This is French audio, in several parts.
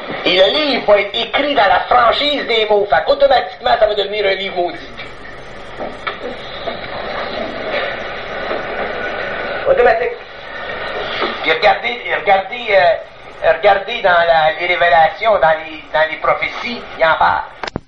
Et le livre va être écrit dans la franchise des mots. Fait qu'automatiquement, ça va devenir un livre maudit. Automatique. Puis regardez dans les révélations, dans les prophéties, il en parle.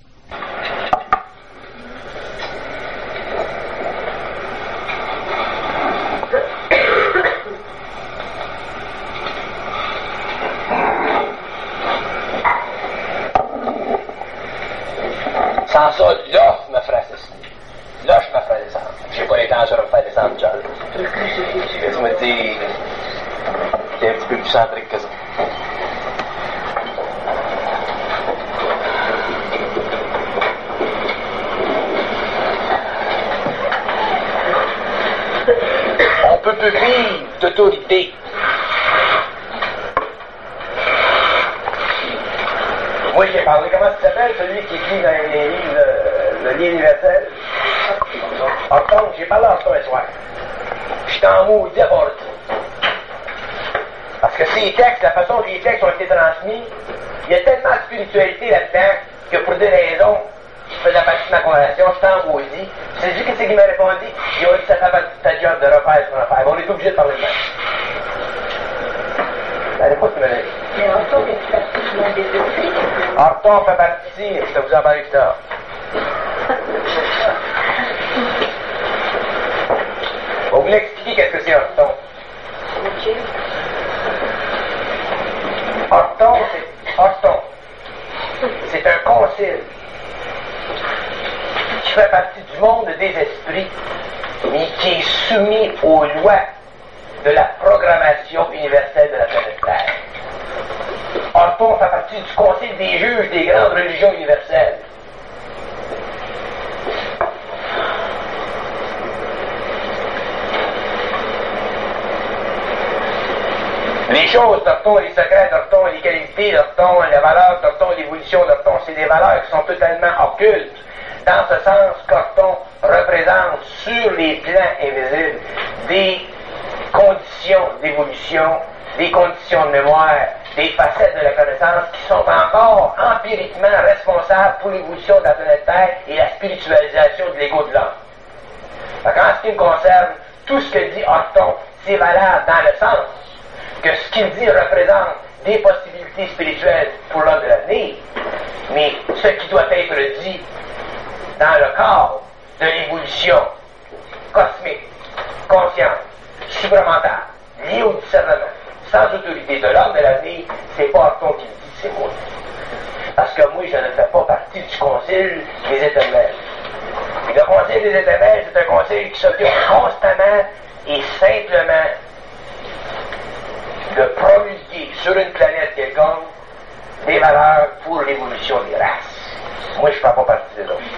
Sans ça, là, je me ferais assassiner. Là, je me ferais descendre. J'ai pas l'intention de me faire descendre, Charles. Tu me dis, t'es un petit peu plus centrique que ça. On peut plus vivre d'autorité. Moi, j'ai parlé, comment ça s'appelle, celui qui écrit dans les livres, le lien universel? Horton, j'ai parlé Horton ce soir. J'étais en maudit à bord de ça. Parce que ces textes, la façon dont les textes ont été transmis, il y a tellement de spiritualité là-dedans que pour des raisons qui faisaient partie de ma conversation, j'étais en maudit. C'est lui qu'est-ce qu'il m'a répondu? Il a dit, ça fait partie de ta job de refaire ce qu'on a fait. On est obligé de parler de ça. À l'époque, tu me l'as dit. Mais Horton fait partie des esprits. Horton fait partie, je vais vous en parler plus tard. On vous l'expliquer qu'est-ce que c'est Horton. Horton, c'est un concile qui fait partie du monde des esprits, mais qui est soumis aux lois de la programmation universelle de la planète Terre. Horton fait partie du conseil des juges des grandes religions universelles. Les choses d'Horton, les secrets d'Horton, les qualités d'Horton, les valeurs d'Horton, l'évolution d'Horton, c'est des valeurs qui sont totalement occultes, dans ce sens qu'Horton représente sur les plans invisibles des conditions d'évolution, des conditions de mémoire, des facettes de la connaissance qui sont encore empiriquement responsables pour l'évolution de la planète Terre et la spiritualisation de l'ego de l'homme. En ce qui me concerne, tout ce que dit Horton, c'est valable dans le sens que ce qu'il dit représente des possibilités spirituelles pour l'homme de l'avenir, mais ce qui doit être dit dans le cadre de l'évolution cosmique, consciente, supramentale, liée au discernement, sans autorité de l'homme de l'avenir, c'est pas Horton qui le dit, c'est moi. Parce que moi, je ne fais pas partie du Conseil des Éternels. Et le Conseil des Éternels, c'est un conseil qui s'occupe constamment et simplement de promulguer sur une planète quelconque des valeurs pour l'évolution des races. Moi, je ne fais pas partie des autres.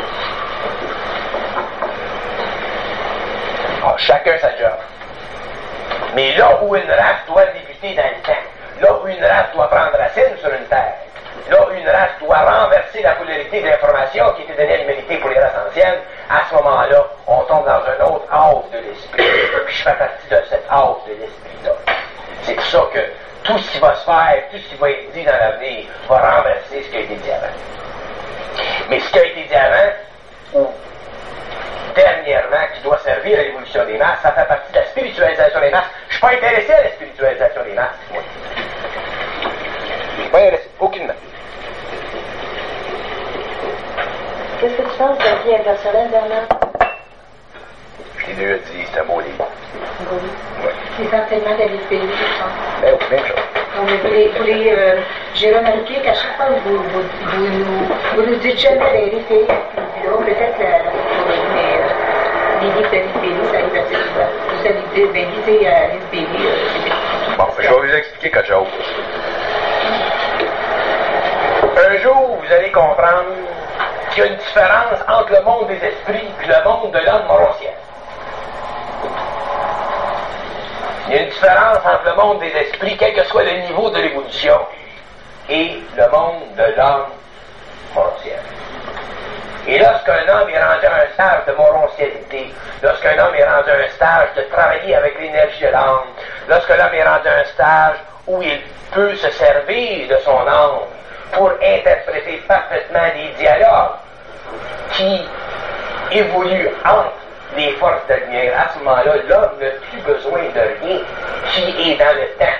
Alors, chacun sa job. Mais là où une race doit débuter dans le temps, là où une race doit prendre racine sur une terre, là où une race doit renverser la polarité de l'information qui était donnée à l'humanité pour les races anciennes, à ce moment-là, on tombe dans un autre hausse de l'esprit. Puis je fais partie de cette hausse de l'esprit-là. C'est pour ça que tout ce qui va se faire, tout ce qui va être dit dans l'avenir, va renverser ce qui a été dit avant. Mais ce qui a été dit avant, ou dernièrement, qui doit servir à l'évolution des masses, ça fait partie de la spiritualisation des masses. Je ne suis pas intéressé à la spiritualisation des masses, moi. Je ne suis pas intéressé, aucunement. Qu'est-ce que tu penses de la vie incarcérale, Bernard? Je l'ai déjà dit, c'est un beau livre. Oui. Ouais. C'est certainement de l'esprit, je pense. Ben oui, même chose. J'ai remarqué qu'à chaque fois que vous nous dites jamais les riz peut-être les livres de Lisbéry, ça arrive assez souvent. Vous allez dire, ben lisez Lisbéry. Bon, je vais vous expliquer quelque chose. Un jour, vous allez comprendre qu'il y a une différence entre le monde des esprits et le monde de l'homme moroncien. Il y a une différence entre le monde des esprits, quel que soit le niveau de l'évolution, et le monde de l'homme moroncien. Et lorsqu'un homme est rendu à un stage de moroncialité, lorsqu'un homme est rendu à un stage de travailler avec l'énergie de l'âme, lorsque l'homme est rendu à un stage où il peut se servir de son âme pour interpréter parfaitement des dialogues qui évoluent entre les forces de lumière. À ce moment-là, l'homme n'a plus besoin de rien qui est dans le temps.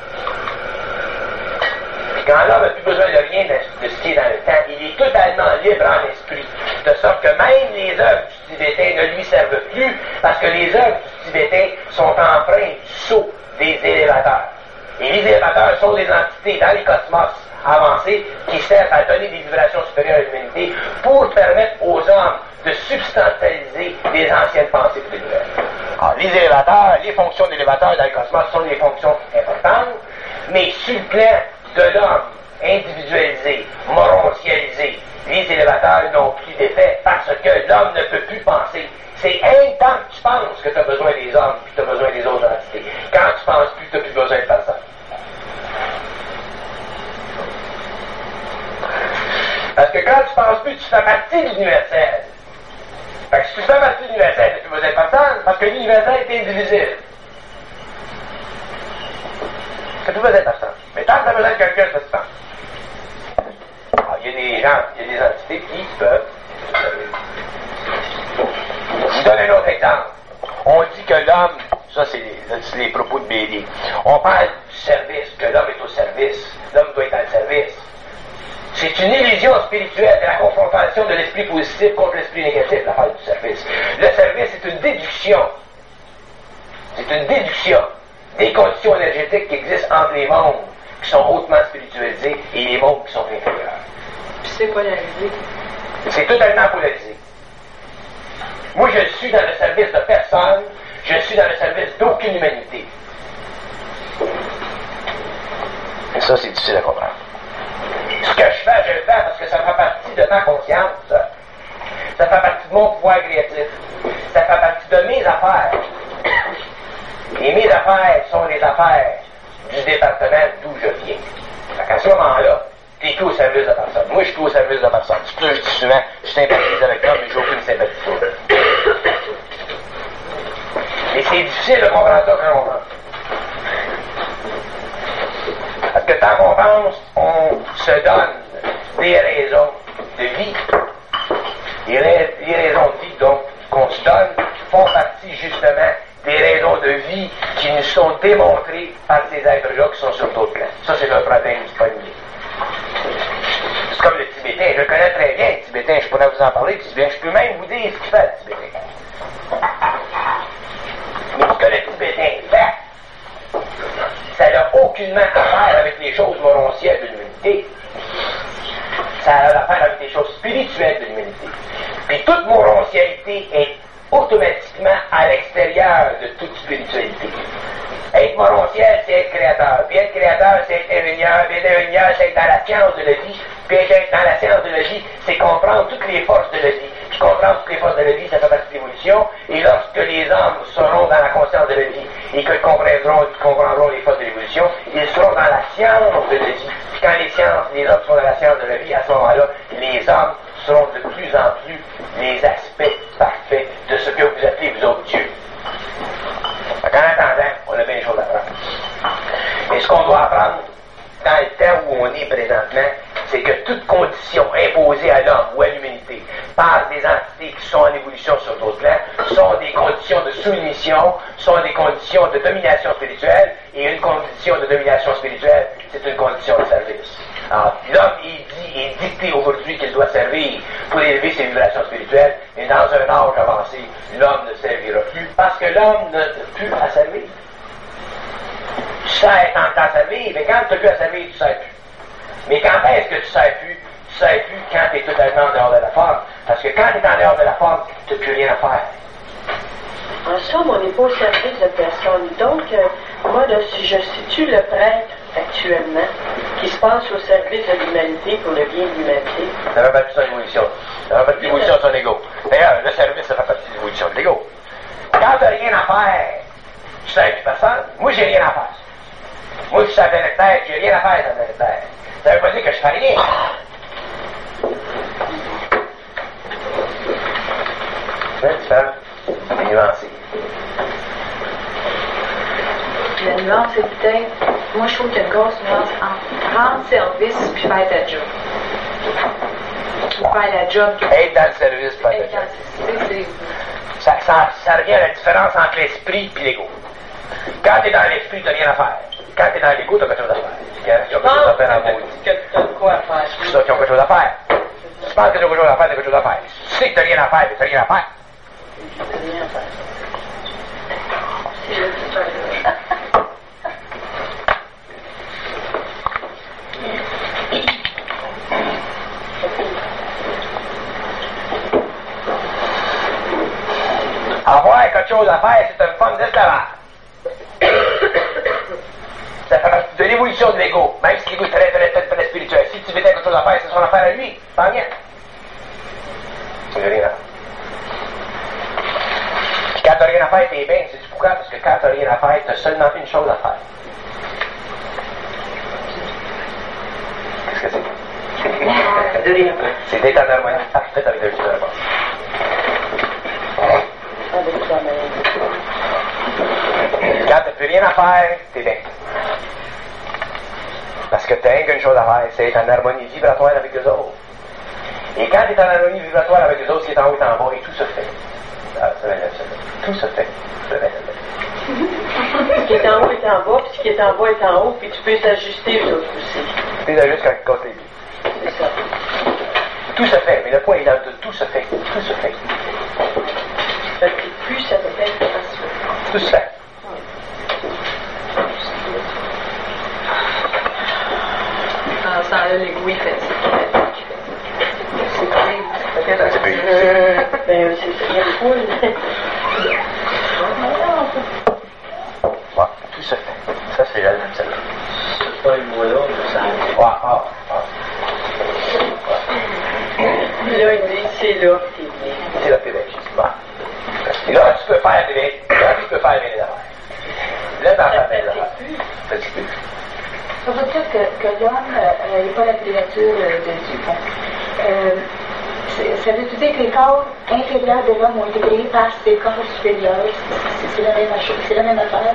Puis quand l'homme n'a plus besoin de rien de ce qui est dans le temps, il est totalement libre en esprit. De sorte que même les œuvres du tibétain ne lui servent plus, parce que les œuvres du tibétain sont empreintes du sceau des élévateurs. Et les élévateurs sont des entités dans les cosmos avancés qui servent à donner des vibrations supérieures à l'humanité pour permettre aux hommes de substantialiser les anciennes pensées plus nouvelles. Alors, les élévateurs, les fonctions d'élévateurs dans le cosmos sont des fonctions importantes, mais sur le plan de l'homme individualisé, morontialisé, les élévateurs n'ont plus d'effet parce que l'homme ne peut plus penser. C'est un temps que tu penses que tu as besoin des hommes puis tu as besoin des autres entités. Quand tu penses plus, tu n'as plus besoin de personne. Parce que quand tu penses plus, tu fais partie de l'universel. Fait que si tu fais partie de l'universel, tu n'as plus besoin de personne parce que l'universel est indivisible. Tu n'as plus besoin de personne. Mais tant que tu as besoin de quelqu'un, ça se passe. Alors, il y a des gens, il y a des entités qui peuvent. Je vous donne un autre exemple. On dit que l'homme, ça c'est les propos de Bailey, on parle du service, que l'homme est au service, l'homme doit être dans le service. C'est une illusion spirituelle de la confrontation de l'esprit positif contre l'esprit négatif, l'affaire du service. Le service est une déduction. C'est une déduction des conditions énergétiques qui existent entre les mondes qui sont hautement spiritualisés et les mondes qui sont inférieurs. Puis c'est polarisé. C'est totalement polarisé. Moi, je suis dans le service de personne, je suis dans le service d'aucune humanité. Et ça, c'est difficile à comprendre. Ce que je fais, je le fais parce que ça fait partie de ma conscience. Ça fait partie de mon pouvoir créatif. Ça fait partie de mes affaires. Et mes affaires sont les affaires du département d'où je viens. Fait qu'à ce moment-là, t'es tout au service de personne. Moi, je suis tout au service de personne. C'est plus que je dis souvent, je sympathise avec l'homme, mais j'ai aucune sympathie pour eux. Et c'est difficile de comprendre ça quand on pense. Parce que tant qu'on pense, on se donne des raisons de vie. Les raisons de vie, donc, qu'on se donne, font partie justement des raisons de vie qui nous sont démontrées par ces êtres-là qui sont sur d'autres plans. Ça, c'est un problème disponible. C'est comme le Tibétain. Je le connais très bien, le Tibétain. Je pourrais vous en parler, le Tibétain. Je peux même vous dire ce qu'il fait, le Tibétain. Mais ce que le Tibétain fait, ça n'a aucunement affaire avec les choses morontielles de l'humanité. Ça a affaire avec les choses spirituelles de l'humanité. Puis toute morontialité est automatiquement à l'extérieur de toute spiritualité. Être morontiel, c'est être créateur. Puis être créateur, c'est être ingénieur. Puis être ingénieur, c'est être dans la science de la vie. Puis être dans la science de la vie, c'est comprendre toutes les forces de la vie. Puis comprendre toutes les forces de la vie, ça fait partie de l'évolution. Et lorsque les hommes seront dans la conscience de la vie et qu'ils comprendront les forces de l'évolution, ils seront dans la science de la vie. Puis quand les hommes sont dans la science de la vie, à ce moment-là, les hommes seront de plus en plus les aspects parfaits de ce que vous appelez vous autres Dieu. En attendant, on a bien des choses à apprendre. Et ce qu'on doit apprendre dans le temps où on est présentement, c'est que toute condition imposée à l'homme ou à l'humanité par des entités qui sont en évolution sur d'autres plans sont des conditions de soumission, sont des conditions de domination spirituelle, et une condition de domination spirituelle, c'est une condition de service. Alors, l'homme est dicté aujourd'hui qu'il doit servir pour élever ses vibrations spirituelles, et dans un âge avancé, l'homme ne servira plus, parce que l'homme n'a plus à servir. Tu sais tant que t'as servi, mais quand tu n'as plus à servir, tu ne sais plus. Mais quand est-ce que tu ne sais plus? Tu ne sais plus quand tu es totalement en dehors de la forme. Parce que quand tu es en dehors de la forme, tu n'as plus rien à faire. En somme, on n'est pas au service de personne. Donc, moi, là, si je situe le prêtre actuellement, qui se passe au service de l'humanité pour le bien de l'humanité. Ça fait partie de son évolution. Ça fait partie de l'évolution de son ego. D'ailleurs, le service, ça fait partie de l'évolution de l'ego. Quand tu n'as rien à faire, tu ne sais plus personne. Moi, j'ai rien à faire. Moi, je suis à la planète Terre, j'ai rien à faire sur la planète Terre. Ça veut pas dire que je fais rien. C'est différent. C'est nuancé. La nuance est peut-être Moi, je trouve qu'il y a une grosse nuance entre rendre service puis faire ta job. Ou faire la job. Être dans le service, pas de job. Ça revient à la différence entre l'esprit et l'ego. Quand tu es dans l'esprit, tu n'as rien à faire. Quand tu es dans l'ego, tu as quelque chose à faire. Il y a quelque chose à faire en mots. Que tu as de quoi faire. C'est ça qui ont quelque chose à faire. Tu penses que tu as quelque chose à faire, tu as quelque chose à faire. Tu sais que tu n'as rien à faire, mais tu n'as rien à faire. Rien à faire. Avoir quelque chose à faire, c'est une forme d'esclavage. Ça fait partie de l'évolution de l'ego, même si l'ego est très, très, très, très spirituel. Si tu veux quelque chose à faire, c'est son affaire à lui, pas rien. C'est rien à faire. Puis quand tu n'as rien à faire, t'es bien. C'est pourquoi? Parce que quand tu n'as rien à faire, tu as seulement une chose à faire. Qu'est-ce que c'est? De rien. C'est d'être en harmonie parfaite avec le Dieu de la base. Avec toi-même. Quand tu n'as plus rien à faire, t'es bien. Parce que tu n'as rien qu'une chose à faire, c'est être en harmonie vibratoire avec les autres. Et quand tu es en harmonie vibratoire avec les autres, ce qui est en haut est en bas, et tout se fait. Ah, ça va être ça. Tout se fait. Ça va être Ce qui est en haut est en bas, puis ce qui est en bas est en haut, puis tu peux t'ajuster aux autres aussi. tu sais, juste quand tu casses les pieds. C'est ça. Tout se fait, mais le point est dans le tout se fait. Tout se fait. Fait que plus ça devient facile. Tout se fait. Dans ce temps-là, l'égo, il fait ça. C'est plus. Ben, c'est ça. Il y a une foule. Ouais, tout se fait. Ça, c'est la même chose. C'est pas une moyenne, ça. Puis là, il dit, c'est là que t'es bien. C'est la PV. Bon. Et là, tu peux faire des belles. Là, tu peux faire des belles affaires. Là, dans ta belle affaire. Ça, tu peux. Ça veut dire que l'homme n'est pas la créature de Dieu. Ça veut dire que les corps inférieurs de l'homme ont été créés par ses corps supérieurs. C'est la même chose, c'est la même affaire.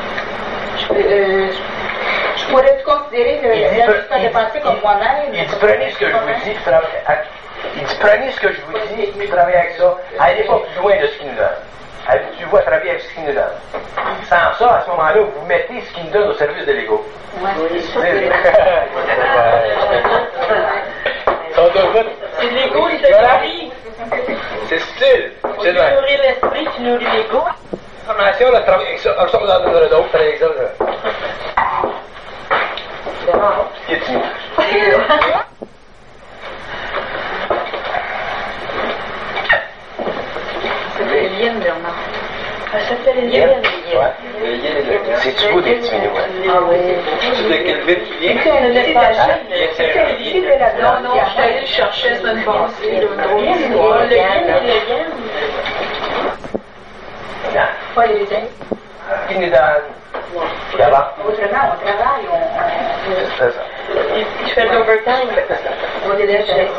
Je pourrais considérer que l'histoire de pensée comme moi-même. Il dit, prenez ce que je vous dis, puis prenez ce que je vous dis, puis travaillez avec ça. Allez pas plus loin de ce qu'il nous donne. Tu vois, travailler avec ce qu'il nous donne. Sans ça, à ce moment-là, vous mettez ce qu'il nous donne au service de l'ego. Ouais, C'est l'ego qui te nourrit. C'est style. Au lieu de nourrir l'esprit, tu nourris l'ego. Formation, là, travailler avec ça. Alors, ça, on en donne d'autres, travailler avec ça. C'est rare. C'est tout. c'est le lien de l'homme. Ça s'appelle les liens. Ouais. C'est-tu beau des petits minous, hein? Ah oui. C'est de quelle ville tu viens? C'est pas Non, non, je suis allée le chercher la semaine passée. le yin et le yang. Non. Pas les liens. Qui nous donne? D'abord. Autrement, on travaille, C'est ça. Tu fais de l'overtime. on est déjà chez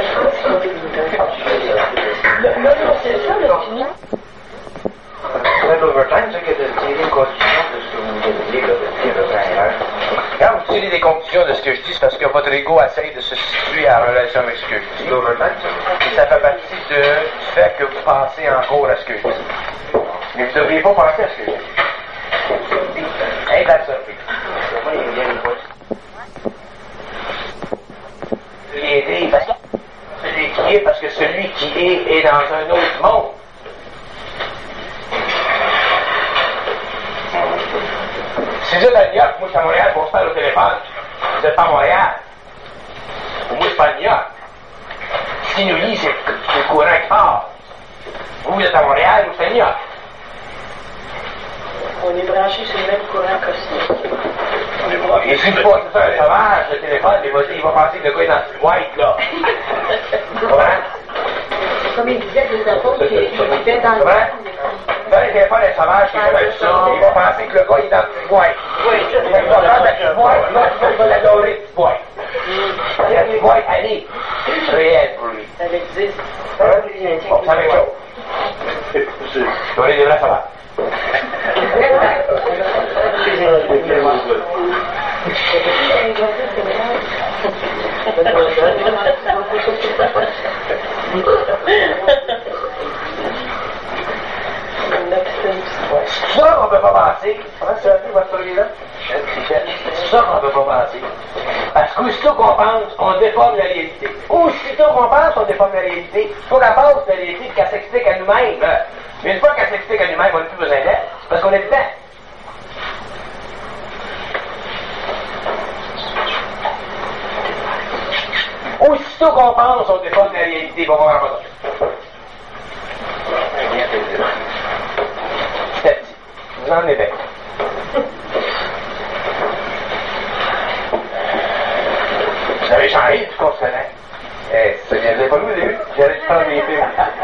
Non, c'est ça, le fini. L'overtime, c'est que de tirer une conclusion de ce que vous me dites, là, de tirer Quand vous tirez des conclusions de ce que je dis, c'est parce que votre ego essaye de se situer en relation avec ce que je dis. l'overtime, Et ça fait partie du fait que vous pensez encore à ce que je dis. Mais vous ne devriez pas penser à ce que je dis. Être absorbé. Aider, parce que celui qui est, parce que celui qui est dans un autre monde. Si vous êtes à New York, moi je suis à Montréal, on se parle au téléphone. Vous n'êtes pas à Montréal. Moi je suis pas à New York. Ce qui nous lie, c'est le courant qui part. Vous êtes à Montréal, moi je suis à New York. On est branché sur le même courant cosmique. Et si tu passes un sauvage, le téléphone, il va penser que le gars est dans le white, là. Tu comprends? Comme il disait, des apôtres qui étaient dans le Dans le téléphone, un sauvage qui fait ça, il va penser que le gars est dans le white. Il va prendre la petite white, là, il va l'adorer, petite white. La petite white, elle est réelle pour lui. Elle existe. Bon, c'est la même chose. On est des vrais sauvages. C'est ça qu'on ne peut pas penser. C'est ça qu'on ne peut pas penser. Parce qu'aussitôt qu'on pense, on déforme la réalité. Aussitôt qu'on pense, on déforme la réalité. Il faut qu'elle pense la réalité et qu'elle s'explique à nous-mêmes. Mais une fois qu'elle s'explique à nous-mêmes, on n'a plus besoin d'elle. C'est parce qu'on est dedans. Aussitôt qu'on pense, on déforme la réalité. On va voir ça. Petit à petit. Vous en êtes. Vous avez changé du consonant. Je ne l'ai pas vu au début. J'allais faire des films.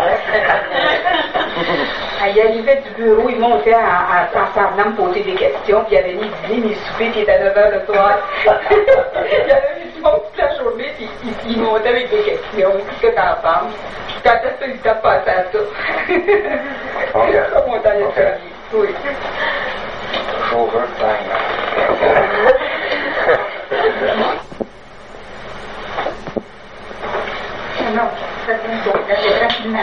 Il arrivait du bureau, il montait en semblant me poser des questions, puis il avait mis du dîner souper qui était à 9h le soir. Il avait mis du monde toute la journée, puis il montait avec des questions. Qu'est-ce que t'en penses? Quand est-ce que tu t'as passé à ça? Mon temps de travail. Oui. Overtime. Non, ça c'est rapidement.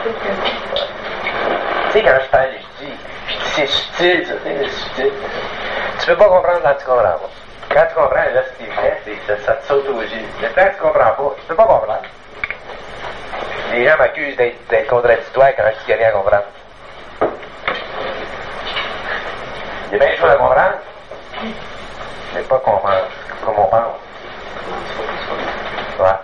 Tu sais, quand je parle, je dis c'est subtil, ça, c'est subtil. Tu peux pas comprendre quand tu comprends pas. Quand tu comprends, là, c'est vrai, ça te saute aux yeux. Mais quand tu comprends pas, tu peux pas comprendre. Les gens m'accusent d'être contradictoire quand je dis qu'il n'y a rien à comprendre. Il y a bien des choses à comprendre, mais pas comprendre comme on pense. Ouais.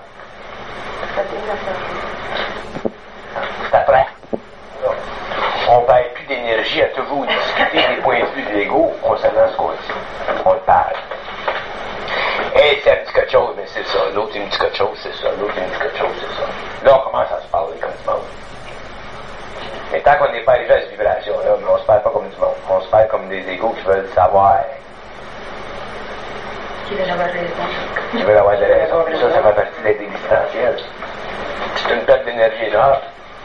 C'est après. On ne perd plus d'énergie à toujours discuter des points de vue de l'ego concernant ce qu'on dit. On le perd. Et c'est un petit quelque chose, mais c'est ça. L'autre, il me dit quelque chose, c'est ça. L'autre, il me dit quelque chose, c'est ça. Là, on commence à se parler comme du monde. Mais tant qu'on n'est pas arrivé à cette vibration-là, on se parle pas comme du monde. On se parle comme des égos qui veulent savoir. Qui veut avoir raison. Qui veulent avoir des raisons. Puis ça fait partie d'être existentiel. C'est une perte d'énergie énorme.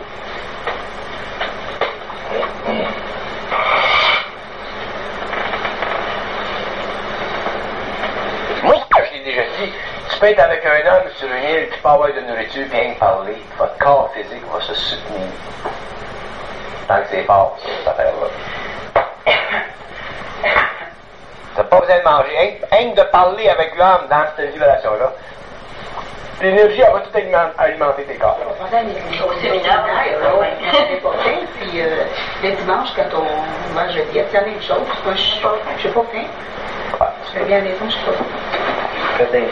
Moi, je l'ai déjà dit, tu peux être avec un homme sur une île, tu peux avoir de nourriture, bien parler, votre corps physique va se soutenir. Tant que c'est fort, cette affaire-là. Tu n'as pas besoin de manger, rien que de parler avec l'homme dans cette vibration-là. L'énergie, elle va tout alimenter tes corps. Au séminaire, puis le dimanche, quand on mange le diète, c'est la même chose. Moi, je suis pas faim. Je reviens à la maison, je suis pas faim. Faites des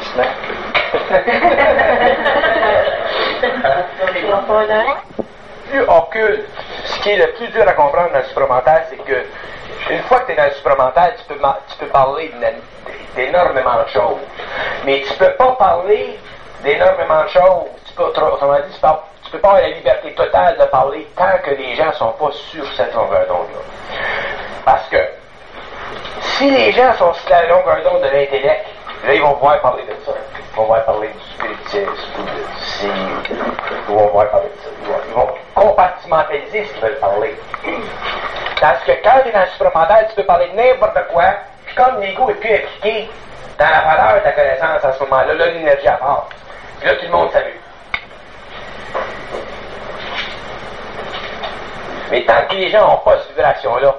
snacks. Plus occulte, ce qui est le plus dur à comprendre dans le supramental, c'est que une fois que tu es dans le supramental, tu peux parler d'énormément de choses. Mais tu peux pas parler d'énormément de choses. Autrement dit, tu peux pas avoir la liberté totale de parler tant que les gens sont pas sur cette longueur d'onde-là. Parce que si les gens sont sur la longueur d'onde de l'intellect, là, ils vont pouvoir parler de ça. Ils vont pouvoir parler du spiritisme, ou de ci, ils vont pouvoir parler de ça. Ils vont compartimentaliser ce qu'ils veulent parler. Parce que quand tu es dans le supramental, tu peux parler de n'importe quoi, puis comme l'ego est plus impliqué dans la valeur de ta connaissance à ce moment-là, là, l'énergie part. Puis là, tout le monde s'amuse. Mais tant que les gens n'ont pas cette vibration-là,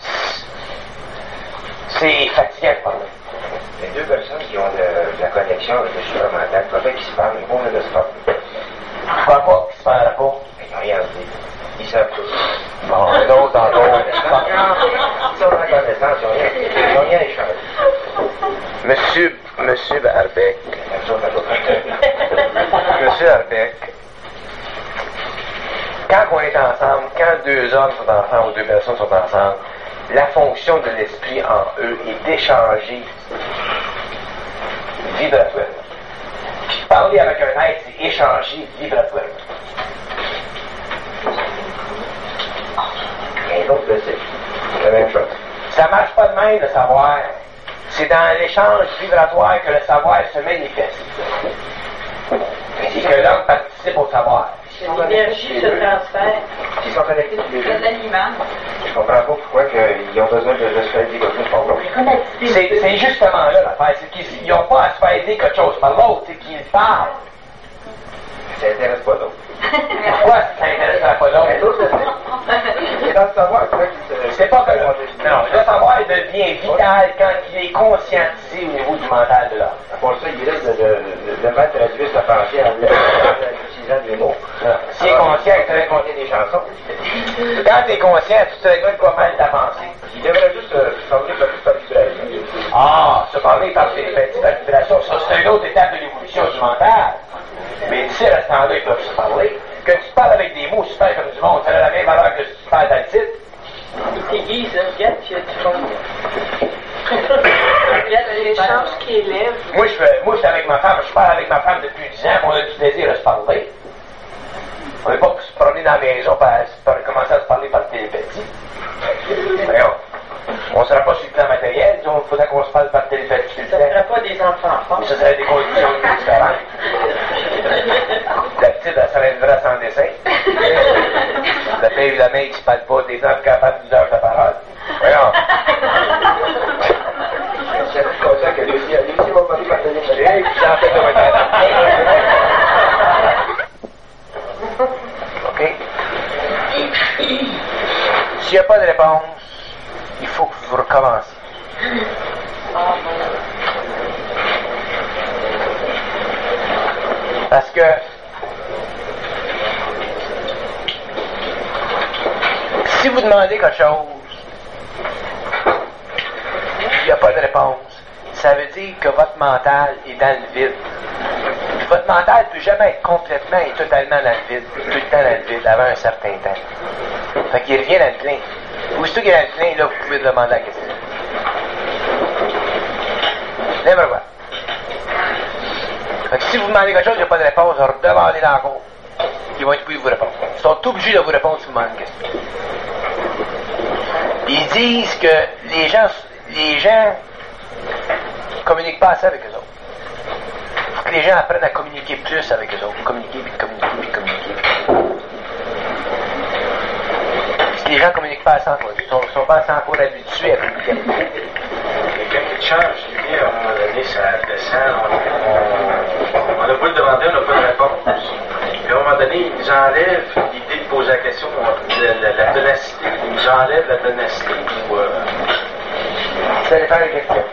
c'est fatigant de parler. Les deux personnes qui ont de la connexion avec le supramental, peut-être qu'ils se parlent, ils vont le se parler. Je crois pas qu'ils se parlent pas. Ils n'ont rien dit. Ils savent tout. Bon, l'autre dans l'autre. Ils ont la connaissance, ils n'ont rien échangé. Monsieur Arbeck. Monsieur Arbeck. Quand on est ensemble, quand deux hommes sont ensemble ou deux personnes sont ensemble, la fonction de l'esprit en eux est d'échanger vibratoirement. Puis parler avec un être, c'est échanger vibratoirement. Et donc, c'est la même chose. Ça marche pas de même, le savoir. C'est dans l'échange vibratoire que le savoir se manifeste. Et que l'homme participe au savoir. L'énergie se transfère. Ils sont connectés tous les deux. C'est l'aliment. Je comprends pas pourquoi ils ont besoin de se faire aider quelque chose par l'autre. C'est justement là l'affaire, c'est qu'ils n'ont pas à se faire aider quelque chose par l'autre, c'est qu'ils parlent. Ça intéresse pas l'autre. Pourquoi ça n'intéresserait pas l'autre? C'est dans le savoir, quoi. C'est pas que non, le savoir devient vital quand il est conscientisé au niveau du mental de l'homme. Pour ça, il risque de mal traduire sa pensée en utilisant des mots. S'il est conscient, il devrait raconter des chansons. quand tu es conscient, tu te règles quoi mal ta pensée. Il devrait juste se parler par vibration. Ah, se parler par des vibrations, ça c'est une autre étape de l'évolution du mental. Mais d'ici à ce temps-là, ils peuvent se parler. Que tu te parles avec des mots super comme du monde, ça a la même valeur que si tu parles dans le titre. Il t'aiguise, regarde, tu as du monde. Regarde l'échange qui élève. Moi, je suis avec ma femme, je parle avec ma femme depuis 10 ans, on a du plaisir à se parler. On n'est pas pour se promener dans la maison pour commencer à se parler par télépathie. Voyons. On ne sera pas sur le plan matériel, disons, il faudrait qu'on se parle par télépathie. Ça ne serait pas des enfants. Mais ça serait des conditions différentes. La petite, elle serait une vraie sans dessin. Le père et la mère qui se parlent pas, des gens capables de 12 heures de parole. Voyons. C'est comme ça que Lucie va parler par téléphone. J'en fais comme un OK? S'il n'y a pas de réponse, il faut que vous recommencez. Parce que si vous demandez quelque chose, il n'y a pas de réponse, ça veut dire que votre mental est dans le vide. Puis votre mental ne peut jamais être complètement et totalement dans le vide, tout le temps dans le vide, avant un certain temps. Fait qu'il revient dans le plein. Aussitôt qu'il est dans le plein, là, vous pouvez demander la question. N'importe quoi. Fait que si vous demandez quelque chose, il n'y a pas de réponse, redemandez dans la cour. Ils vont être obligés de vous répondre. Ils sont obligés de vous répondre si vous demandez une question. Ils disent que les gens communiquent pas assez avec eux autres. Il faut que les gens apprennent à communiquer plus avec eux autres. Communiquer. Si les gens ne communiquent pas assez entre eux, ils ne sont pas assez encore habitués à communiquer. Quelqu'un qui change d'idée, à un moment donné, ça descend. On a beau le demander, on n'a pas de réponse. Puis à un moment donné, ils enlèvent l'idée de poser la question, la ténacité. Ils enlèvent la ténacité. Ça dépend des questions.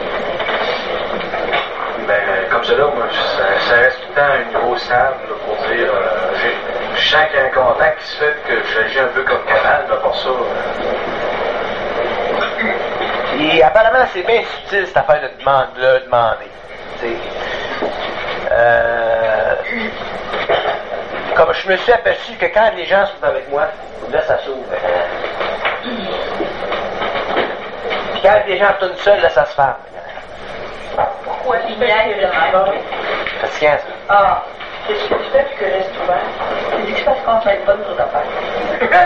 Ben, comme ça là, moi, ça reste tout le temps un niveau stable là, pour dire, je sens qu'il y a un contact qui se fait que j'agis un peu comme canal, mais pour ça. Et apparemment, c'est bien subtil cette affaire de demander. Comme je me suis aperçu que quand les gens sont avec moi, là, ça s'ouvre. Puis quand les gens tournent seuls, là, ça se ferme. Pourquoi lumière et le Fatigant, ça. Ah, qu'est-ce que tu fais puis que reste ouvert? Tu dis que c'est parce qu'on ne fait pas nos affaires.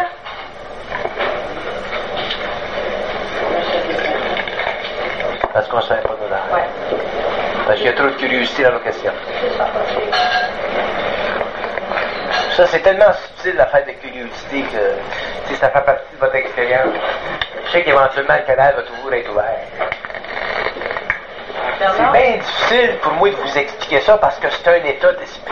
Parce qu'on ne se fait pas de l'argent. Ouais. Parce qu'il y a trop de curiosité dans nos questions. C'est ça. Ça, c'est tellement subtil l'affaire de curiosité que ça fait partie de votre expérience. Je sais qu'éventuellement, le canal va toujours être ouvert. C'est bien difficile pour moi de vous expliquer ça parce que c'est un état d'esprit.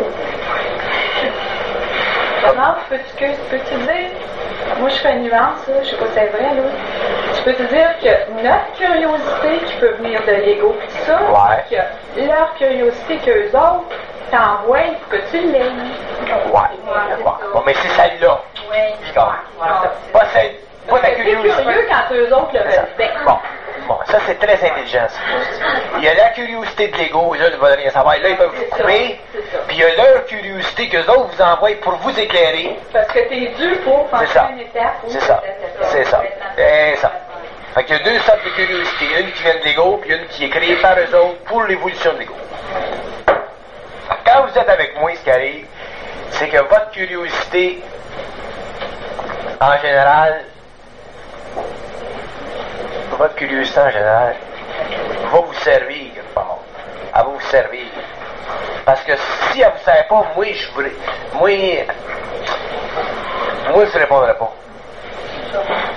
Bernard, peux-tu dire, moi je fais une nuance, là, je sais pas si c'est vrai, là. Tu peux te dire que notre curiosité qui peut venir de l'ego pis tout ça, Ouais. que leur curiosité qu'eux autres t'envoient pour que tu l'aies. Ouais. Bon, mais c'est celle-là. Oui. Pas celle. Pas ta C'est curiosité. curieux quand eux autres le veulent bien. Bon, ça c'est très intelligent. Ça. Il y a la curiosité de l'ego, là, ils ne veulent rien savoir. Là, ils peuvent vous couper. Puis il y a leur curiosité qu'eux autres vous envoient pour vous éclairer. Parce que t'es dû pour C'est passer ça. une étape. C'est ça. C'est ça. C'est ça. Fait qu'il y a deux sortes de curiosité. Une qui vient de l'ego, puis une qui est créée par eux autres pour l'évolution de l'ego. Quand vous êtes avec moi, ce qui arrive, c'est que votre curiosité, en général, va vous servir quelque part. Elle va vous servir. Parce que si elle ne vous sert pas, moi, je ne répondrai pas.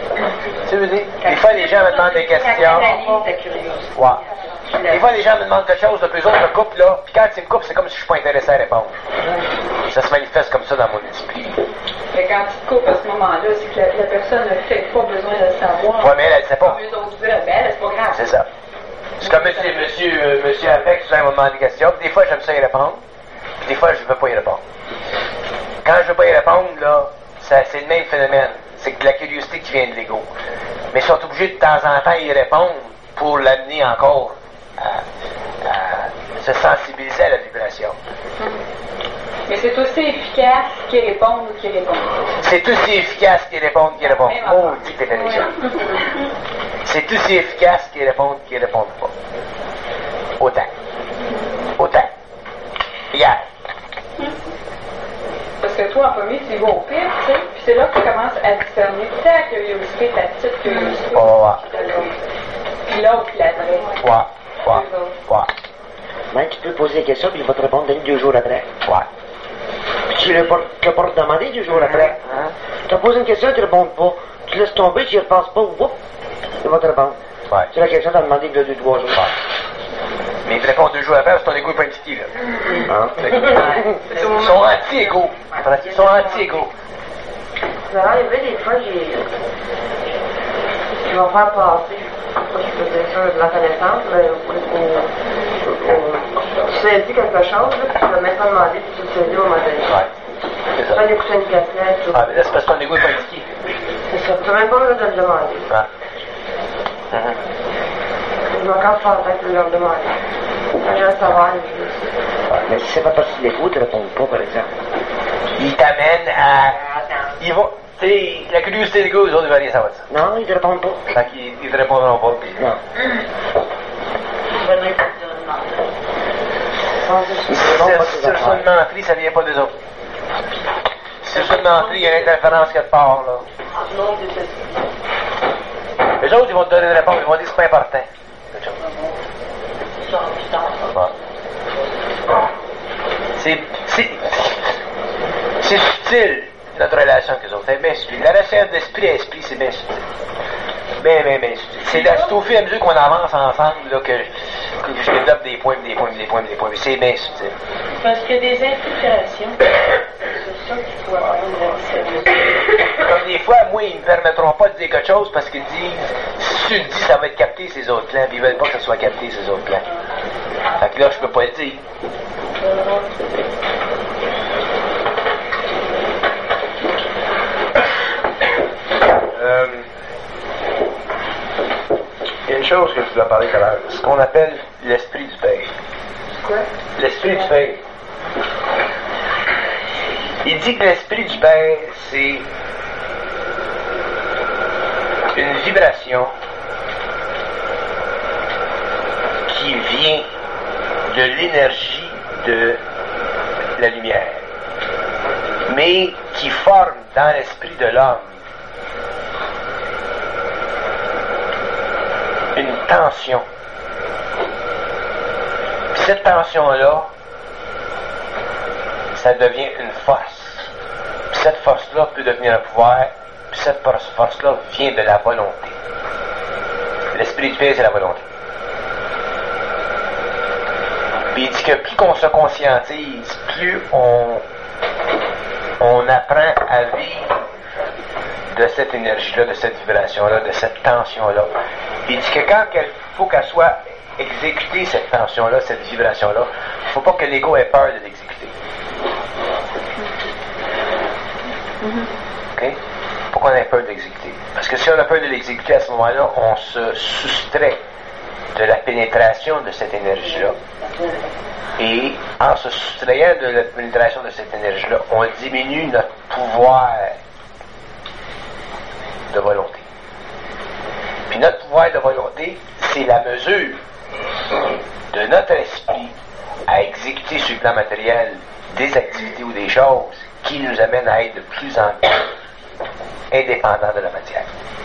Tu veux dire? Des fois, les gens me demandent des questions. Ta curiosité. Ouais. Des fois, les gens me demandent quelque chose, puis eux autres me coupent, là. Puis quand ils me coupent, c'est comme si je suis pas intéressé à répondre. Ça se manifeste comme ça dans mon esprit. Mais quand tu te coupes à ce moment-là, c'est que la personne n'a peut-être pas besoin de le savoir. Ouais, mais elle ne sait pas. Comme eux autres disent, ben, c'est pas grave. C'est ça. C'est comme monsieur Avec, souvent, il m'a demandé des questions. Puis des fois, j'aime ça y répondre. Puis des fois, je ne veux pas y répondre. Quand je ne veux pas y répondre, là, c'est le même phénomène. C'est que la curiosité qui vient de l'ego. Mais ils sont obligés de temps en temps y répondre pour l'amener encore à se sensibiliser à la vibration. Mais c'est aussi efficace qu'ils répondent ou qu'ils répondent pas. C'est aussi efficace qu'ils répondent qu'ils répondent. Oh, dis que t'es intelligent. C'est aussi efficace qu'ils répondent pas. Autant. Regarde. Parce que toi, en premier, tu y vas au pire, tu sais, puis c'est là que tu commences à discerner ta curiosité, ta petite curiosité. Puis l'autre, la vraie. Ouais. Ben, tu peux poser des questions, puis il va te répondre 2 jours après. Ouais. Puis tu ne l'as pas redemandé 2 jours après. Tu as posé une question, tu ne réponds pas. Tu laisses tomber, tu n'y repenses pas, whoop, il va te répondre. Ouais. C'est la question que tu as demandé il y a 2-3 jours. Mais il te répond 2 jours après, parce que ton égo est pas petit, là. Ils sont anti-égaux. Ils sont anti-égaux. Ça va arriver des fois, je vais faire passer, je peux dire ça, de la connaissance, mais tu sais dit quelque chose, là, puis tu ne l'as même pas demandé, puis tu le sais dit au moment donné. Ouais. C'est Tu ça. vas écouter une cassette, ou... Ah, mais là, c'est parce que ton égo est pas petit. C'est ça, tu n'as même pas besoin de le demander. Ouais. Je vais encore faire la tête de leur demander. Je vais savoir, Mais si c'est pas parti de l'égo, tu ne réponds pas, par exemple. Il t'amène à... Ils vont... Tu sais, la curiosité de l'ego, eux autres, ils vont rien savoir de ça. Non, ils ne répondent pas. Fait qu'ils te répondront pas. Puis... Non. Si le son de menterie, ça vient pas des autres. Si le son de menterie, il y a une interférence quelque part, là. Les autres, ils vont te donner une réponse, ils vont dire que c'est pas important. C'est subtil, notre relation avec les autres. C'est bien subtil. La relation d'esprit à esprit, c'est bien subtil. Bien subtil. C'est au fur et à mesure qu'on avance ensemble là, que je développe des points. C'est bien subtil. Parce qu'il y a des infiltrations. C'est ça qu'il faut avoir une Comme des fois, moi, ils ne me permettront pas de dire quelque chose parce qu'ils disent, si tu le dis, ça va être capté ces autres plans, puis ils veulent pas que ça soit capté ces autres plans. Fait que là, je peux pas le dire. Il y a une chose que je voulais parler tout à l'heure, ce qu'on appelle l'esprit du Père. Quoi? L'esprit du Père. Il dit que l'esprit du Père, c'est une vibration qui vient de l'énergie de la lumière, mais qui forme dans l'esprit de l'homme une tension. Puis cette tension-là, ça devient une force. Puis cette force-là peut devenir un pouvoir. Puis cette force-là vient de la volonté. L'esprit du Père, c'est la volonté. Puis il dit que plus qu'on se conscientise, plus on apprend à vivre de cette énergie-là, de cette vibration-là, de cette tension-là. Puis il dit que quand il faut qu'elle soit exécutée, cette tension-là, cette vibration-là, il ne faut pas que l'ego ait peur de l'exécuter. OK? Faut qu'on ait peur de l'exécuter. Parce que si on a peur de l'exécuter à ce moment-là, on se soustrait de la pénétration de cette énergie-là. Et en se soustrayant de la pénétration de cette énergie-là, on diminue notre pouvoir de volonté. Puis notre pouvoir de volonté, c'est la mesure de notre esprit à exécuter sur le plan matériel des activités ou des choses qui nous amènent à être de plus en plus indépendants de la matière.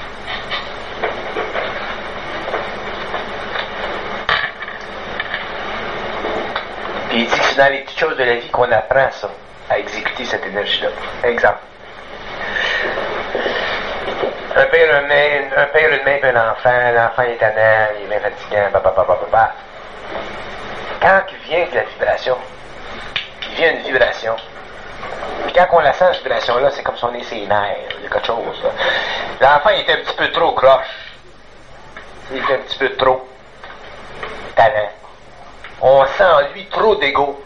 Puis il dit que c'est dans les petites choses de la vie qu'on apprend ça, à exécuter cette énergie-là. Exemple. Un père, une mère, puis un enfant, l'enfant est tannant, il est bien fatigant, Quand il vient de la vibration, il vient une vibration. Puis quand on la sent, cette vibration-là, c'est comme si on est ses nerfs, il y a quelque chose. Là. L'enfant, il était un petit peu trop croche. Il était un petit peu trop talent. On sent en lui trop d'ego.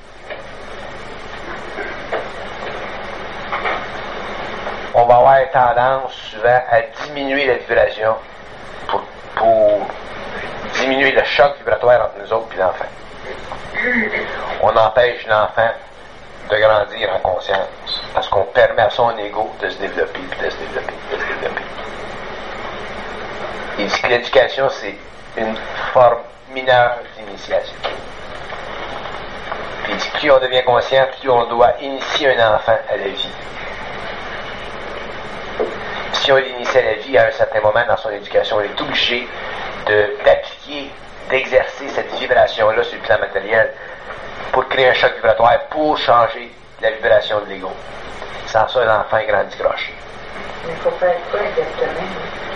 On va avoir tendance souvent à diminuer la vibration pour diminuer le choc vibratoire entre nous autres et l'enfant. On empêche l'enfant de grandir en conscience parce qu'on permet à son ego de se développer, puis de se développer, de se développer. Il dit que l'éducation, c'est une forme mineure d'initiation. Puis il dit que plus on devient conscient, plus on doit initier un enfant à la vie. Si on l'initie à la vie à un certain moment dans son éducation, on est obligé d'appliquer, d'exercer cette vibration-là sur le plan matériel pour créer un choc vibratoire, pour changer la vibration de l'ego. Sans ça, l'enfant grandit croche. Mais il faut faire quoi exactement?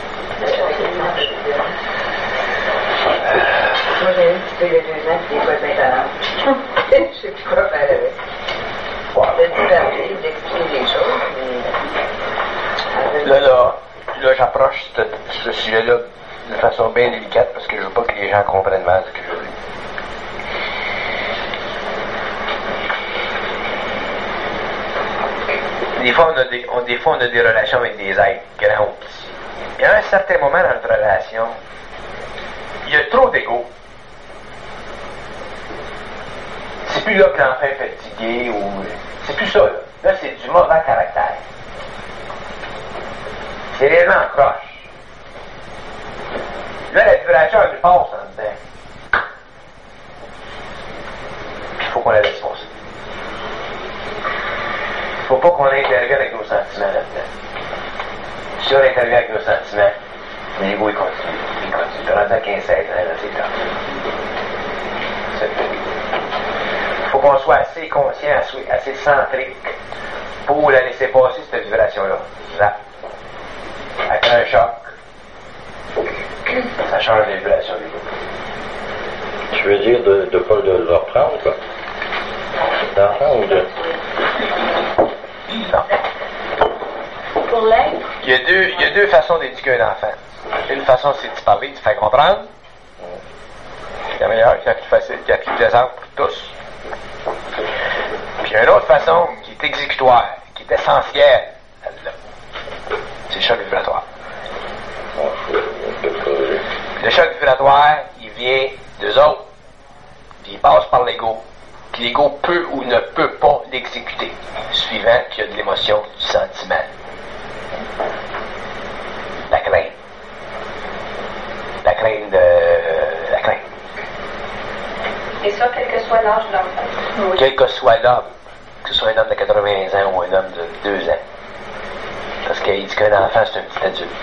Moi, j'ai un petit peu de 2 ans, puis des fois, je m'étonne. Je sais plus quoi faire avec. C'est une liberté d'expliquer les choses, mais... Là, j'approche ce sujet-là de façon bien délicate parce que je veux pas que les gens comprennent mal ce que je veux dire. Des fois, on a des relations avec des êtres grands ou petits. Et à un certain moment dans notre relation, il y a trop d'ego. C'est plus là que l'enfant est fatigué ou... C'est plus ça, là. Là, c'est du mauvais caractère. C'est réellement croche. Là, la vibration, elle passe en dedans. Il faut qu'on la laisse passer. Il faut pas qu'on intervienne avec nos sentiments là-dedans. Si on intervient avec nos sentiments, l'ego, il continue. Il continue. Il rentre à 15-16 ans, là, c'est tard. Il faut qu'on soit assez conscient, assez centré pour la laisser passer, cette vibration-là. Zap. Après un choc, ça change les vibrations du groupe. Tu veux dire de ne pas le reprendre, quoi? D'enfant ou de... Non. Pour l'être, Il y a deux façons d'éduquer un enfant. Une façon, c'est de parler, de faire comprendre. C'est la meilleure, qui est la plus facile, qui est la plus plaisante pour tous. Puis une autre façon, qui est exécutoire, qui est essentielle, c'est le choc vibratoire. Le choc vibratoire, il vient d'eux autres, puis il passe par l'ego. Puis l'ego peut ou ne peut pas l'exécuter, suivant qu'il y a de l'émotion, du sentiment, la crainte. La crainte. et ça, quel que soit l'âge de l'enfant. Quel que soit l'homme, que ce soit un homme de 80 ans ou un homme de 2 ans. Parce qu'il dit qu'un enfant, c'est un petit adulte.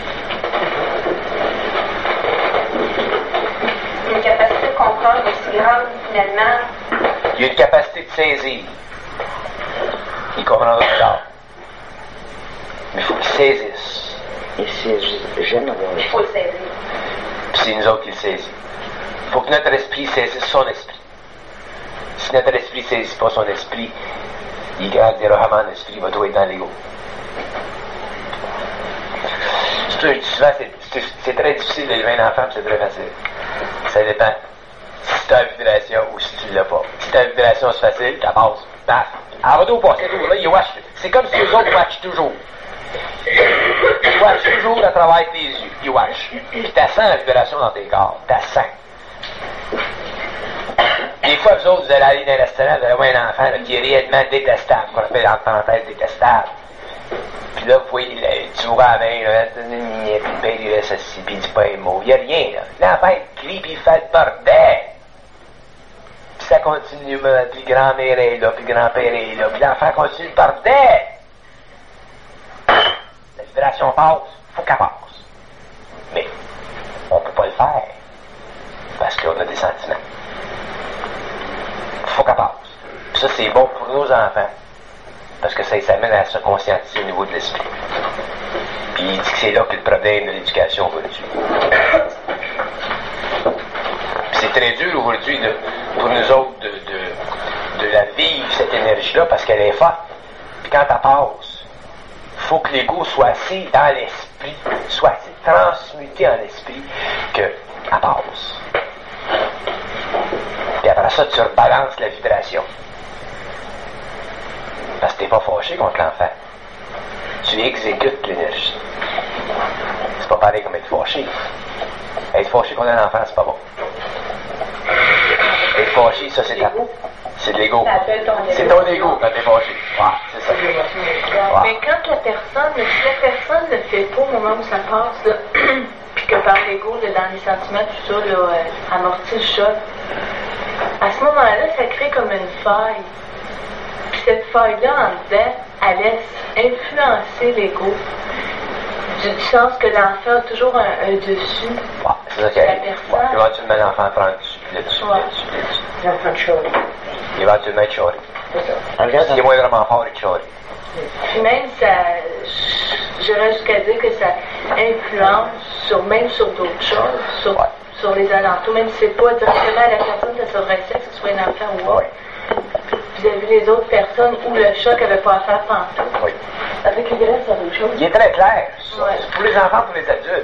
Une capacité de comprendre aussi grande, finalement. Il a une capacité de saisir. Il comprendra plus tard. Mais il faut qu'il saisisse. Il saisit jamais. Il faut le saisir. Puis c'est nous autres qui le saisissent. Il faut que notre esprit saisisse son esprit. Si notre esprit ne saisit pas son esprit, il grandira vraiment en esprit, il va tout être dans l'ego. Souvent, c'est très difficile d'élever un enfant, puis c'est très facile. Ça dépend si tu as la vibration ou si tu ne l'as pas. Si tu as la vibration, c'est facile, ça passe. Paf! Elle va tout passer, tout. Là, il watch. C'est comme si les autres watchent toujours. Ils watchent toujours à travers tes yeux. Ils watchent. Puis tu sens la vibration dans tes corps. Tu sens. Des fois, vous autres, vous allez aller dans un restaurant, vous allez voir un enfant là, qui est réellement détestable, qu'on appelle en parenthèse détestable. Puis là, vous voyez, tu vois la main, là, puis il reste assis, puis il dit pas un mot. Il n'y a rien, là. L'enfant, il crie, puis il fait le bordel. Puis ça continue, puis grand-mère est là, puis grand-père est là, puis l'enfant continue le bordel. La vibration passe, il faut qu'elle passe. Mais, on ne peut pas le faire, parce qu'on a des sentiments. Il faut qu'elle passe. Puis ça, c'est bon pour nos enfants. Parce que ça les amène à se conscientiser au niveau de l'esprit. Puis il dit que c'est là que le problème de l'éducation aujourd'hui. C'est très dur aujourd'hui pour nous autres de la vivre, cette énergie-là, parce qu'elle est forte. Puis quand elle passe, il faut que l'ego soit assez dans l'esprit, soit assez transmuté en l'esprit, qu'elle passe. Puis après ça, tu rebalances la vibration. Parce que tu n'es pas fâché contre l'enfant. Tu exécutes l'énergie. C'est pas pareil comme être fâché. Être fâché contre un enfant, c'est pas bon. Être fâché, ça, c'est de l'ego. C'est ton ego quand t'es fâché. Ouais, c'est ça. Ouais. Mais quand la personne, si la personne ne fait pas au moment où ça passe, là, puis que par l'ego, dans les sentiments, tout ça, là, amortit le choc, à ce moment-là, ça crée comme une faille. Puis cette faille-là, en dedans, elle laisse influencer l'ego. Du sens que l'enfant a toujours un dessus. Ouais, c'est ça qui arrive. Ouais, éventuellement, l'enfant prend le dessus, le dessus. L'enfant de choré. Éventuellement, il choré. C'est ça. S'il est moins vraiment fort, il choré. Puis même, ça, j'irais jusqu'à dire que ça influence même sur d'autres choses, sur les alentours, même si c'est pas directement à la personne de se ressentir, que ce soit un enfant ou autre. Vis-à-vis les autres personnes où le choc n'avait pas à faire tantôt. Oui. Avec les grèves, c'est la même chose. Il est très clair. Ouais. Pour les enfants, pour les adultes.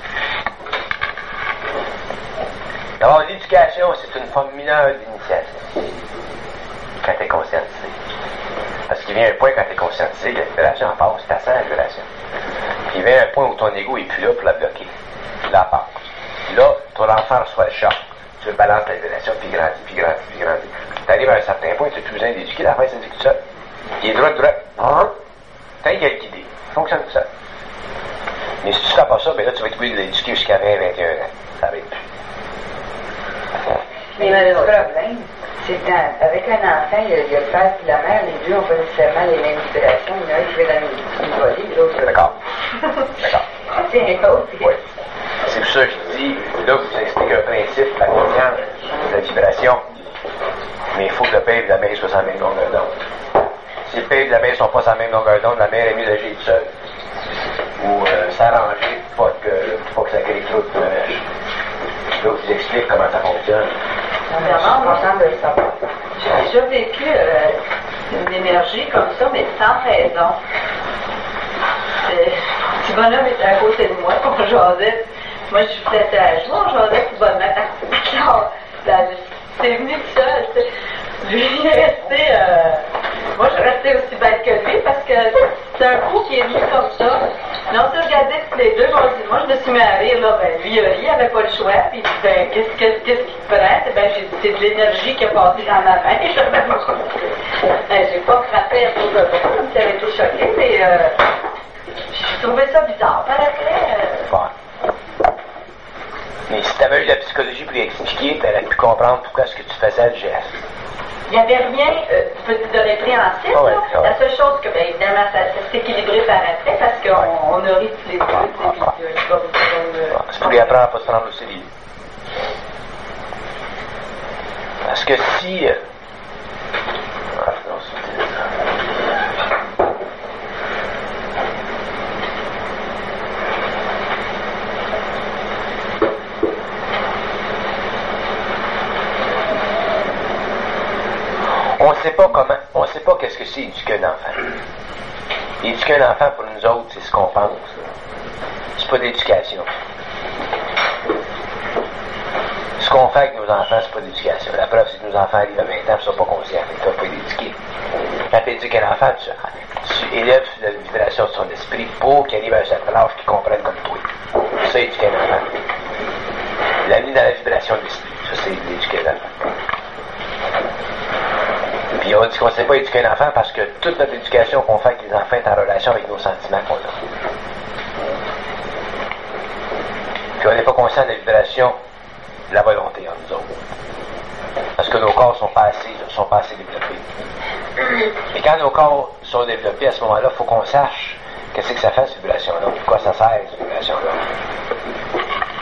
D'abord, l'éducation, c'est une forme mineure d'initiation. Quand tu es conscientisé. Parce qu'il vient un point quand tu es conscientisé, la libération en passe, tu sens la libération. Puis il vient un point où ton ego est plus là pour la bloquer. Là, passe. Là, ton enfant reçoit le choc. Tu balances la libération, puis grandit, puis grandit, puis grandit. Tu arrives à un certain point, tu n'as plus besoin d'éduquer, la fin s'éduque tout seul. Il est droit. T'as qu'à le guider. Il fonctionne tout seul. Mais si tu ne fais pas ça, ben là, tu vas être obligé de l'éduquer jusqu'à 20-21 ans. Ça va être plus. Mais le problème, c'est qu'avec un enfant, il y a le père et la mère, les deux n'ont pas nécessairement les mêmes vibrations. Il y en a un qui va dans une volée, l'autre. D'accord. D'accord. C'est un autre. Oui. C'est pour ça que je dis, là, vous expliquez un principe, la conscience, la vibration. Mais il faut que le père et la mère soient sur la même longueur d'onde. Si le père et la mère ne sont pas sur la même longueur d'onde, la mère est mieux d'agir toute seule. Ou s'arranger pour pas que ça crée trop de dommages. Là, je vous explique comment ça fonctionne. J'ai déjà vécu une énergie comme ça, mais sans raison. Le petit bonhomme était à côté de moi, on jasait. Moi, je suis peut-être à jour, on jasait tout bonnement. C'est venu tout seul. Lui, il est resté. Moi, je restais aussi bête que lui parce que c'est un coup qui est venu comme ça. Là, on s'est regardé tous les deux. Moi, je me suis mis à rire. Là, ben, lui, il avait pas le choix. Puis il dit, ben, qu'est-ce qui te prend? Ben, j'ai dit, c'est de l'énergie qui a passé dans ma main. J'ai pas frappé à cause de ça, comme si elle avait été choquée, mais j'ai trouvé ça bizarre. Par après. Mais si tu avais eu la psychologie pour lui expliquer, tu aurais pu comprendre pourquoi est-ce que tu faisais le geste. Il n'y avait rien de répréhensible. Ouais. La seule chose que, bien évidemment, ça s'est équilibré par après parce qu'on a ri tous les deux. C'est pour lui apprendre à ne pas se prendre au sérieux. Parce que si... On ne sait pas qu'est-ce que c'est éduquer un enfant. Éduquer un enfant, pour nous autres, c'est ce qu'on pense. C'est pas d'éducation. Ce qu'on fait avec nos enfants, c'est pas d'éducation. La preuve, c'est que nos enfants arrivent à 20 ans et ne sont pas conscients. Ils ne peuvent pas l'éduquer. Quand tu éduques un enfant, tu élèves la vibration de son esprit pour qu'il arrive à un certain âge qu'il comprenne comme toi. C'est ça, éduquer un enfant. L'amener dans la vibration de l'esprit. Ça, c'est éduquer un enfant. Puis on dit qu'on ne sait pas éduquer un enfant parce que toute notre éducation qu'on fait avec les enfants est en relation avec nos sentiments qu'on a. Puis on n'est pas conscient de la vibration de la volonté en nous autres. Parce que nos corps sont pas assez développés. Et quand nos corps sont développés, à ce moment-là, il faut qu'on sache qu'est-ce que ça fait cette vibration-là, pourquoi ça sert cette vibration-là.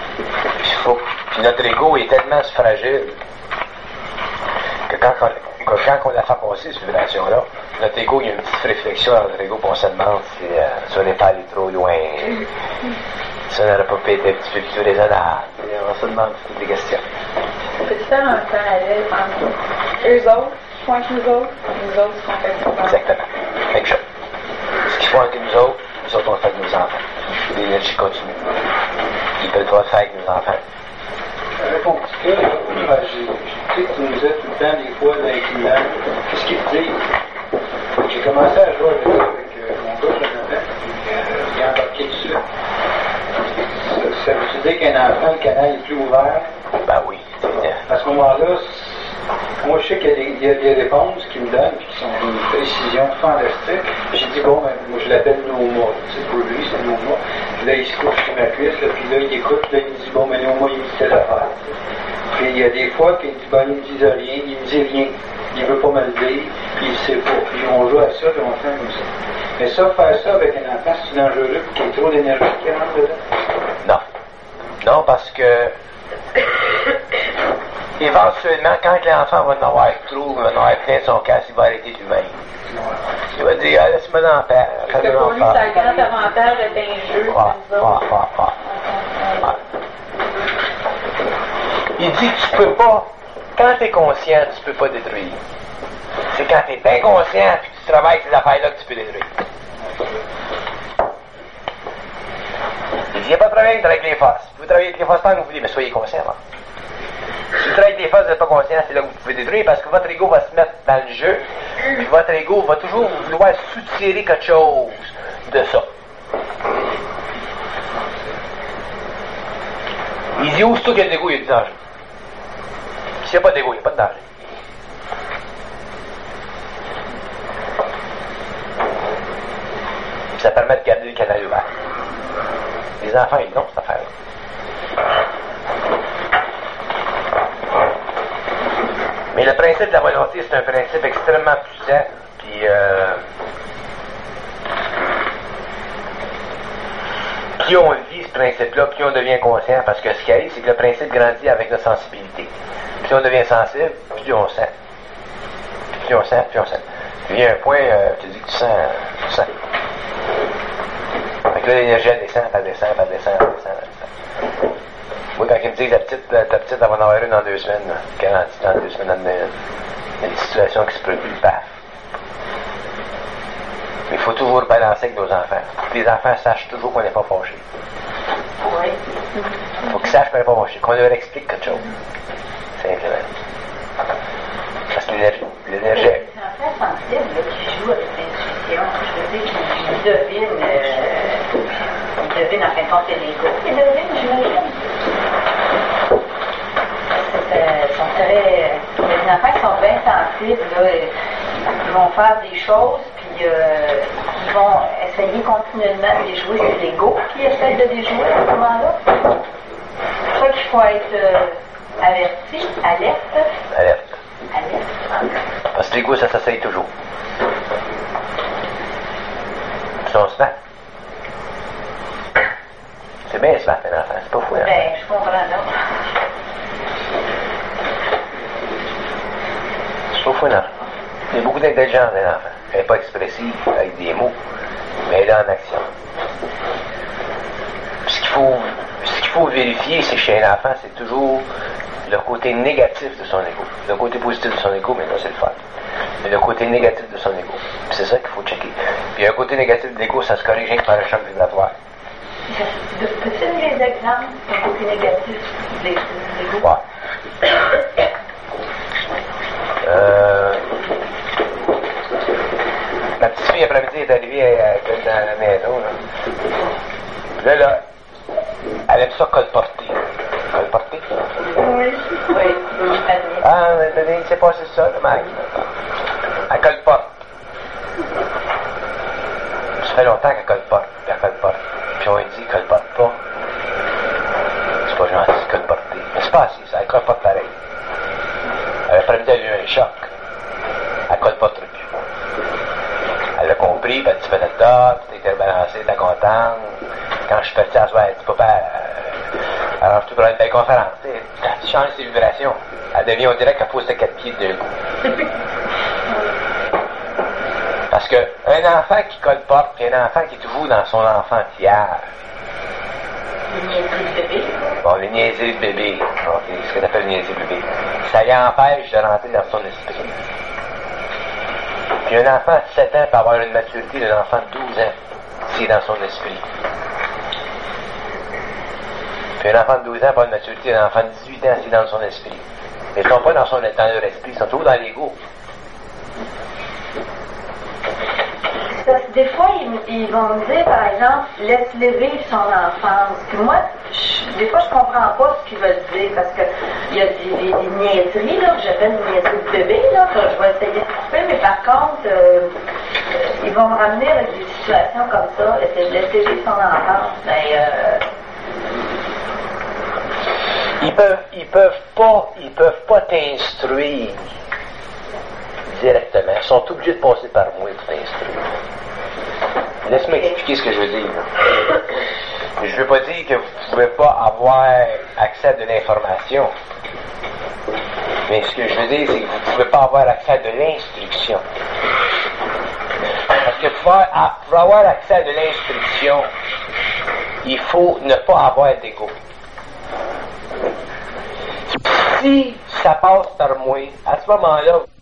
Puis notre ego est tellement fragile que quand quand on a fait passer cette vibration-là, notre ego, il y a une petite réflexion dans notre ego, puis on se demande si on n'est pas allé trop loin, si on n'aurait pas pu être un petit peu plus raisonnable. On se demande toutes des questions. Peux-tu faire un parallèle entre eux autres, point que nous autres ce qu'on fait pour Exactement. Même chose. Ce qu'ils font avec nous autres, on le fait avec nos enfants. L'énergie continue. Ils peuvent pas le faire avec nos enfants. Réponds un petit peu, je sais que tu nous disais tout le temps, des fois, dans les clients, qu'est-ce qu'ils te disent? J'ai commencé à jouer avec mon gars, Jonathan, puis il a embarqué dessus. Ça veut dire qu'un enfant, le canal est plus ouvert? Ben oui. À ce moment-là, moi je sais qu'il y a des réponses qu'il me donnent qui sont d'une précision fantastique. J'ai dit, bon, ben, moi je l'appelle Noma. Tu sais, pour lui, c'est Noma. Là, il se couche sur ma cuisse, là, puis là, il écoute, là, il dit, bon, mais Noma, il me dit telle affaire. Puis il y a des fois qu'il dit, ben, il me dit rien, il me dit rien. Il veut pas me le dire, puis il sait pas. Puis on joue à ça, puis on fait comme ça. Mais ça, faire ça avec un enfant, c'est dangereux, puis qu'il y ait trop d'énergie qui rentre dedans. Non. Non, parce que éventuellement, quand l'enfant va en avoir trop, va en avoir plein de son casse, il va arrêter lui-même. Il va dire, laisse-moi en paix. Parce que pour lui, ça a un grand avantage d'être un jeu. Il dit que tu peux pas, quand tu es conscient, tu peux pas détruire. C'est quand tu es inconscient et que tu travailles ces affaires-là que tu peux détruire. Il dit, il n'y a pas de problème de travailler avec les forces. Si vous travaillez avec les forces tant que vous voulez, mais soyez conscient. Hein. Si vous travaillez avec les forces, vous n'êtes pas conscient, c'est là que vous pouvez détruire parce que votre ego va se mettre dans le jeu, puis votre ego va toujours vouloir soutirer quelque chose de ça. Il dit, aussitôt qu'il y a de l'ego, il y a du danger. S'il n'y a pas d'ego, il n'y a pas de danger. Ça permet de garder le canal ouvert. Les enfants, ils l'ont, cette affaire-là. Mais le principe de la volonté, c'est un principe extrêmement puissant, puis plus on vit ce principe-là, plus on devient conscient, parce que ce qui arrive, c'est que le principe grandit avec notre sensibilité. Plus on devient sensible, plus on sent. Plus on sent, plus on sent. Puis il y a un point, tu dis que tu sens. Fait que là, l'énergie, elle descend. Moi, quand ils me disent ta petite, elle va en avoir une dans 2 semaines, là. 40 dans 2 semaines, il y a des situations qui se produisent, paf. Mais il faut toujours balancer avec nos enfants. Que les enfants sachent toujours qu'on n'est pas fâchés. Oui. Il faut qu'ils sachent qu'on n'est pas fâchés, qu'on leur explique quelque chose. Simplement. Parce que l'énergie. Les enfants sensibles là, qui jouent avec l'intuition, je veux dire qu'ils devinent en fin de compte l'ego. Ils devinent, j'imagine. Les enfants sont bien sensibles, là, ils vont faire des choses, puis ils vont essayer continuellement de les jouer. C'est l'ego qui essaie de les jouer à ce moment-là. C'est pour ça qu'il faut être averti, alerte. Parce que l'ego, ça s'essaye toujours. Puis on se bat. C'est bien se battre, un enfant, c'est pas fou. Hein? Ben, je comprends, non? C'est pas fou, un enfant. Il y a beaucoup d'intelligence, un enfant. Elle n'est pas expressive avec des mots, mais elle est en action. Puis ce qu'il faut vérifier, c'est que chez un enfant, c'est toujours le côté négatif de son ego. Le côté positif de son ego, mais non, c'est le fun. Mais le côté négatif de son ego. Puis c'est ça qu'il faut checker. Puis un côté négatif de l'ego, ça se corrige par un choc vibratoire. Peux-tu donner des exemples du côté négatif de l'ego? Ouais. Ma petite fille, après-midi, est arrivée dans la maison. Là, elle aime ça colporter. Colporter? Oui. Ah, mais il s'est passé ça, le mec. Elle colporte. Ça fait longtemps qu'elle colporte. Puis on lui dit, colporte pas. C'est pas gentil de colporter. Mais c'est pas assez, ça. Elle colporte pareil. Après-midi, elle a eu un choc. Elle colporte plus. Elle a compris, puis elle dit, tu fais le top, t'es balancé, t'es contente. Quand je suis parti à soir, elle dit, papa, alors tu prends une belle conférence. Tu changes ses vibrations. Elle devient, on dirait qu'elle pose ses 4 pieds d'un coup. Un enfant qui colporte, puis un enfant qui est toujours dans son enfantière. Les niaiseries de bébé. Bon, les niaiseries de bébé. Bon, c'est ce qu'on appelle les niaiseries de bébé. Ça y empêche de rentrer dans son esprit. Puis un enfant de 7 ans peut avoir une maturité d'un enfant de 12 ans, s'il est dans son esprit. Puis un enfant de 12 ans peut avoir une maturité d'un enfant de 18 ans, s'il est dans son esprit. Mais ils ne sont pas dans leur esprit, ils sont toujours dans l'ego. Parce que des fois, ils vont me dire, par exemple, laisse-le vivre son enfance. Puis moi, des fois, je comprends pas ce qu'ils veulent dire, parce que il y a des niaiseries, là, que j'appelle des niaiseries de bébé, là, que je vais essayer de couper, mais par contre, ils vont me ramener avec des situations comme ça, essayer de laisser vivre son enfance. Ils peuvent pas t'instruire directement. Ils sont obligés de passer par moi pour t'instruire. Laisse-moi expliquer ce que je veux dire. Je veux pas dire que vous ne pouvez pas avoir accès à de l'information. Mais ce que je veux dire, c'est que vous ne pouvez pas avoir accès à de l'instruction. Parce que pour avoir accès à de l'instruction, il faut ne pas avoir d'ego. Si ça passe par moi, à ce moment-là,